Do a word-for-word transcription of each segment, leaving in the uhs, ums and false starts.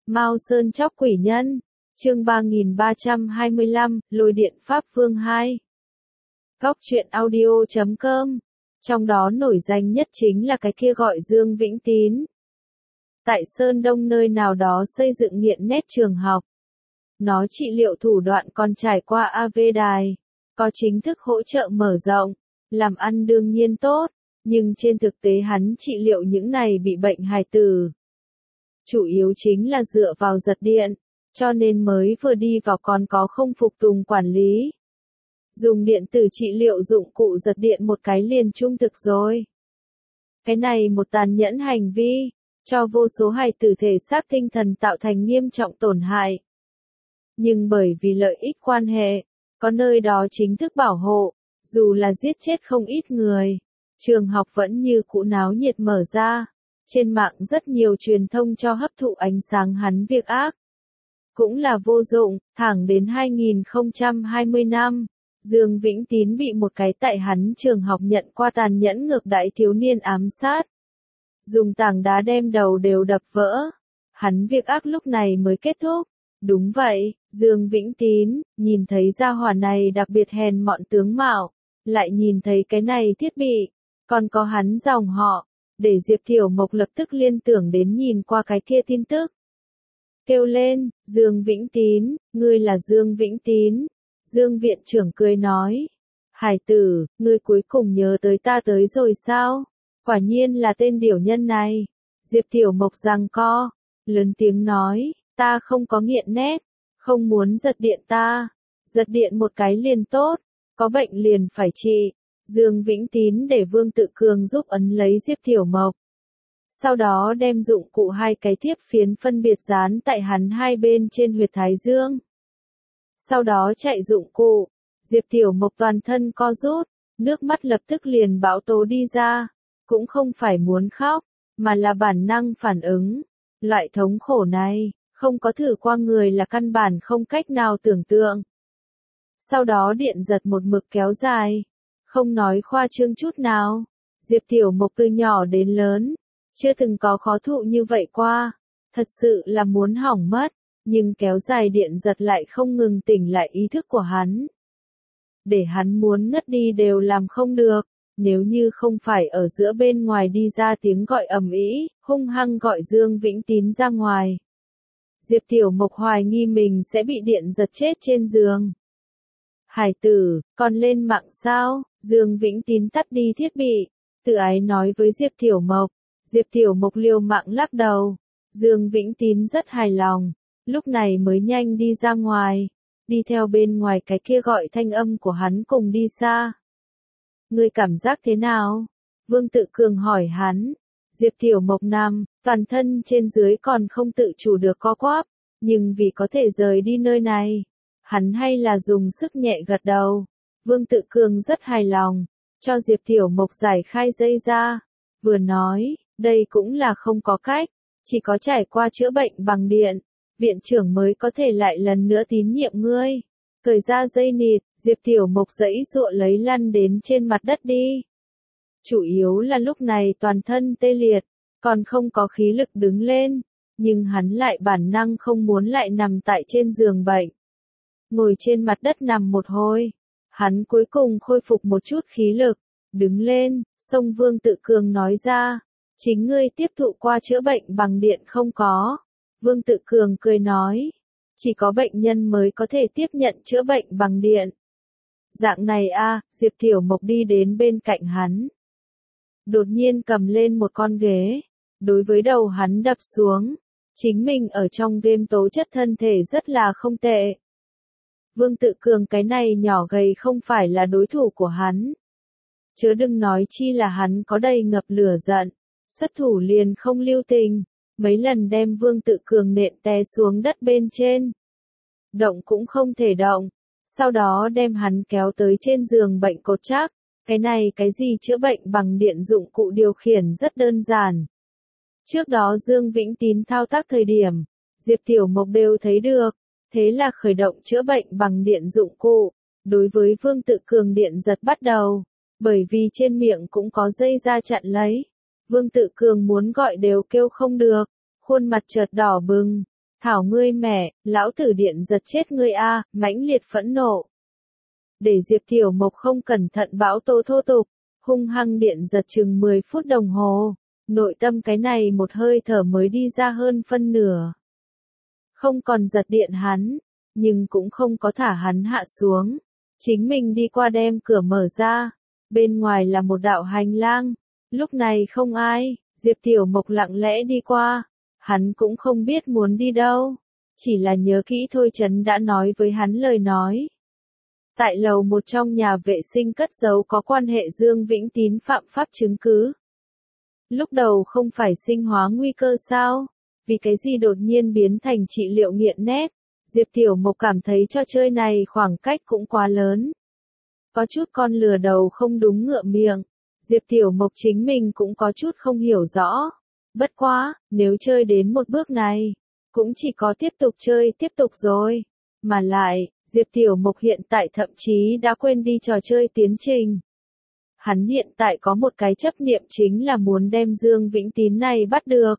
Mao Sơn chóc quỷ nhân, chương ba nghìn ba trăm hai mươi lăm, Lôi điện Pháp Vương hai. Góc truyện audio chấm com. Trong đó nổi danh nhất chính là cái kia gọi Dương Vĩnh Tín. Tại Sơn Đông nơi nào đó xây dựng nghiện nét trường học. Nó trị liệu thủ đoạn còn trải qua a vê đài, có chính thức hỗ trợ mở rộng, làm ăn đương nhiên tốt, nhưng trên thực tế hắn trị liệu những này bị bệnh hài tử. Chủ yếu chính là dựa vào giật điện, cho nên mới vừa đi vào còn có không phục tùng quản lý. Dùng điện tử trị liệu dụng cụ giật điện một cái liền trung thực rồi. Cái này một tàn nhẫn hành vi, cho vô số hài tử thể xác tinh thần tạo thành nghiêm trọng tổn hại. Nhưng bởi vì lợi ích quan hệ, có nơi đó chính thức bảo hộ, dù là giết chết không ít người, trường học vẫn như cũ náo nhiệt mở ra. Trên mạng rất nhiều truyền thông cho hấp thụ ánh sáng hắn việc ác. Cũng là vô dụng, thẳng đến hai nghìn không trăm hai mươi năm, Dương Vĩnh Tín bị một cái tại hắn trường học nhận qua tàn nhẫn ngược đãi thiếu niên ám sát. Dùng tảng đá đem đầu đều đập vỡ. Hắn việc ác lúc này mới kết thúc. Đúng vậy, Dương Vĩnh Tín, nhìn thấy gia hỏa này đặc biệt hèn mọn tướng mạo, lại nhìn thấy cái này thiết bị, còn có hắn dòng họ. Để Diệp Thiểu Mộc lập tức liên tưởng đến nhìn qua cái kia tin tức. Kêu lên, Dương Vĩnh Tín, ngươi là Dương Vĩnh Tín. Dương viện trưởng cười nói. Hải tử, ngươi cuối cùng nhớ tới ta tới rồi sao? Quả nhiên là tên điểu nhân này. Diệp Thiểu Mộc giằng co, lớn tiếng nói, ta không có nghiện nét, không muốn giật điện ta. Giật điện một cái liền tốt, có bệnh liền phải trị. Dương Vĩnh Tín để Vương Tự Cường giúp ấn lấy Diệp Thiểu Mộc. Sau đó đem dụng cụ hai cái tiếp phiến phân biệt dán tại hắn hai bên trên huyệt thái dương. Sau đó chạy dụng cụ, Diệp Thiểu Mộc toàn thân co rút, nước mắt lập tức liền bão tố đi ra, cũng không phải muốn khóc, mà là bản năng phản ứng. Loại thống khổ này, không có thử qua người là căn bản không cách nào tưởng tượng. Sau đó điện giật một mực kéo dài. Không nói khoa trương chút nào, Diệp Thiểu Mộc từ nhỏ đến lớn, chưa từng có khó thụ như vậy qua, thật sự là muốn hỏng mất, nhưng kéo dài điện giật lại không ngừng tỉnh lại ý thức của hắn. Để hắn muốn ngất đi đều làm không được, nếu như không phải ở giữa bên ngoài đi ra tiếng gọi ầm ĩ, hung hăng gọi Dương Vĩnh Tín ra ngoài. Diệp Thiểu Mộc hoài nghi mình sẽ bị điện giật chết trên giường. Hải tử, còn lên mạng sao? Dương Vĩnh Tín tắt đi thiết bị, tự ái nói với Diệp Thiểu Mộc. Diệp Thiểu Mộc liều mạng lắc đầu. Dương Vĩnh Tín rất hài lòng, lúc này mới nhanh đi ra ngoài, đi theo bên ngoài cái kia gọi thanh âm của hắn cùng đi xa. Ngươi cảm giác thế nào? Vương Tự Cường hỏi hắn. Diệp Thiểu Mộc nằm, toàn thân trên dưới còn không tự chủ được co quắp, nhưng vì có thể rời đi nơi này, hắn hay là dùng sức nhẹ gật đầu. Vương Tự Cường rất hài lòng, cho Diệp Thiểu Mộc giải khai dây ra, vừa nói, đây cũng là không có cách, chỉ có trải qua chữa bệnh bằng điện, viện trưởng mới có thể lại lần nữa tín nhiệm ngươi. Cởi ra dây nịt, Diệp Thiểu Mộc giãy giụa lấy lăn đến trên mặt đất đi. Chủ yếu là lúc này toàn thân tê liệt, còn không có khí lực đứng lên, nhưng hắn lại bản năng không muốn lại nằm tại trên giường bệnh. Ngồi trên mặt đất nằm một hồi, hắn cuối cùng khôi phục một chút khí lực, đứng lên, xông Vương Tự Cường nói ra, chính ngươi tiếp thụ qua chữa bệnh bằng điện không có. Vương Tự Cường cười nói, chỉ có bệnh nhân mới có thể tiếp nhận chữa bệnh bằng điện. Dạng này a, à, Diệp Thiểu Mộc đi đến bên cạnh hắn. Đột nhiên cầm lên một con ghế, đối với đầu hắn đập xuống, chính mình ở trong game tố chất thân thể rất là không tệ. Vương Tự Cường cái này nhỏ gầy không phải là đối thủ của hắn. Chớ đừng nói chi là hắn có đầy ngập lửa giận, xuất thủ liền không lưu tình, mấy lần đem Vương Tự Cường nện té xuống đất bên trên. Động cũng không thể động, sau đó đem hắn kéo tới trên giường bệnh cột chắc, cái này cái gì chữa bệnh bằng điện dụng cụ điều khiển rất đơn giản. Trước đó Dương Vĩnh Tín thao tác thời điểm, Diệp Thiểu Mộc đều thấy được. Thế là khởi động chữa bệnh bằng điện dụng cụ, đối với Vương Tự Cường điện giật bắt đầu, bởi vì trên miệng cũng có dây ra chặn lấy. Vương Tự Cường muốn gọi đều kêu không được, khuôn mặt chợt đỏ bừng, Thảo ngươi mẹ, lão tử điện giật chết ngươi a, mãnh liệt phẫn nộ. Để Diệp Tiểu Mộc không cẩn thận bão tố thô tục, hung hăng điện giật chừng mười phút đồng hồ, nội tâm cái này một hơi thở mới đi ra hơn phân nửa. Không còn giật điện hắn, nhưng cũng không có thả hắn hạ xuống. Chính mình đi qua đem cửa mở ra, bên ngoài là một đạo hành lang, lúc này không ai, Diệp Tiểu Mộc lặng lẽ đi qua, hắn cũng không biết muốn đi đâu, chỉ là nhớ kỹ Thôi Chấn đã nói với hắn lời nói. Tại lầu một trong nhà vệ sinh cất giấu có quan hệ Dương Vĩnh Tín phạm pháp chứng cứ. Lúc đầu không phải sinh hóa nguy cơ sao? Vì cái gì đột nhiên biến thành trị liệu nghiện nét? Diệp Tiểu Mộc cảm thấy trò chơi này khoảng cách cũng quá lớn. Có chút con lừa đầu không đúng ngựa miệng. Diệp Tiểu Mộc chính mình cũng có chút không hiểu rõ. Bất quá, nếu chơi đến một bước này, cũng chỉ có tiếp tục chơi tiếp tục rồi. Mà lại, Diệp Tiểu Mộc hiện tại thậm chí đã quên đi trò chơi tiến trình. Hắn hiện tại có một cái chấp niệm chính là muốn đem Dương Vĩnh Tín này bắt được.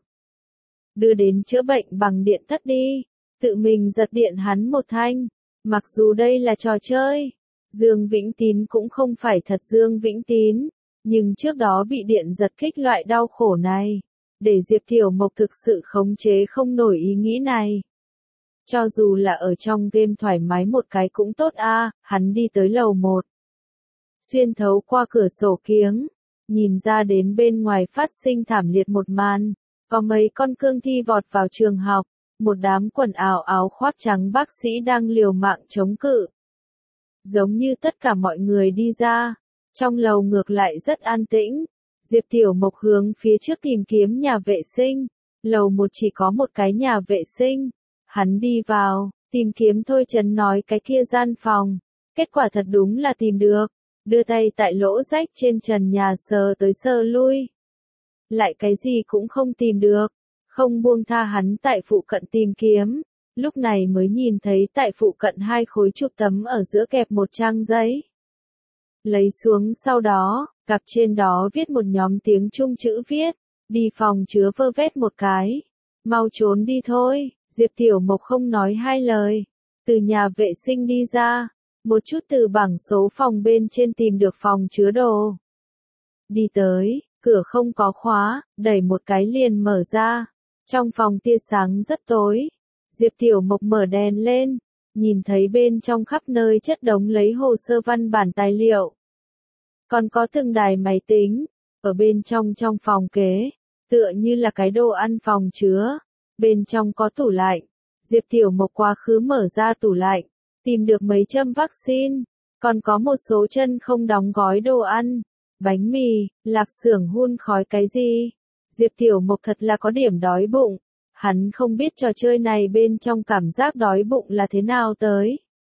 Đưa đến chữa bệnh bằng điện thất đi, tự mình giật điện hắn một thanh. Mặc dù đây là trò chơi, Dương Vĩnh Tín cũng không phải thật Dương Vĩnh Tín, nhưng trước đó bị điện giật kích loại đau khổ này, để Diệp Tiểu Mộc thực sự khống chế không nổi ý nghĩ này. Cho dù là ở trong game thoải mái một cái cũng tốt a, à, hắn đi tới lầu một. Xuyên thấu qua cửa sổ kiếng, nhìn ra đến bên ngoài phát sinh thảm liệt một màn, có mấy con cương thi vọt vào trường học, một đám quần áo áo khoác trắng bác sĩ đang liều mạng chống cự. Giống như tất cả mọi người đi ra, trong lầu ngược lại rất an tĩnh, Diệp Tiểu Mộc hướng phía trước tìm kiếm nhà vệ sinh, lầu một chỉ có một cái nhà vệ sinh. Hắn đi vào, tìm kiếm Thôi Chấn nói cái kia gian phòng, kết quả thật đúng là tìm được, đưa tay tại lỗ rách trên trần nhà sờ tới sờ lui. Lại cái gì cũng không tìm được, không buông tha hắn tại phụ cận tìm kiếm, lúc này mới nhìn thấy tại phụ cận hai khối chụp tấm ở giữa kẹp một trang giấy. Lấy xuống sau đó, cặp trên đó viết một nhóm tiếng Trung chữ viết, đi phòng chứa vơ vét một cái, mau trốn đi thôi. Diệp Tiểu Mộc không nói hai lời, từ nhà vệ sinh đi ra, một chút từ bảng số phòng bên trên tìm được phòng chứa đồ. Đi tới, cửa không có khóa, đẩy một cái liền mở ra, trong phòng tia sáng rất tối. Diệp Tiểu Mộc mở đèn lên, nhìn thấy bên trong khắp nơi chất đống lấy hồ sơ văn bản tài liệu. Còn có từng đài máy tính, ở bên trong trong phòng kế, tựa như là cái đồ ăn phòng chứa. Bên trong có tủ lạnh, Diệp Tiểu Mộc quá khứ mở ra tủ lạnh, tìm được mấy châm vaccine, còn có một số chân không đóng gói đồ ăn, bánh mì, lạp xưởng hun khói cái gì. Diệp Tiểu Mộc thật là có điểm đói bụng, hắn không biết trò chơi này bên trong cảm giác đói bụng là thế nào tới.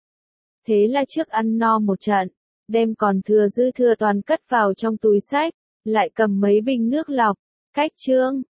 Thế là trước ăn no một trận, đem còn thừa dư thừa toàn cất vào trong túi xách, lại cầm mấy bình nước lọc, cách chương.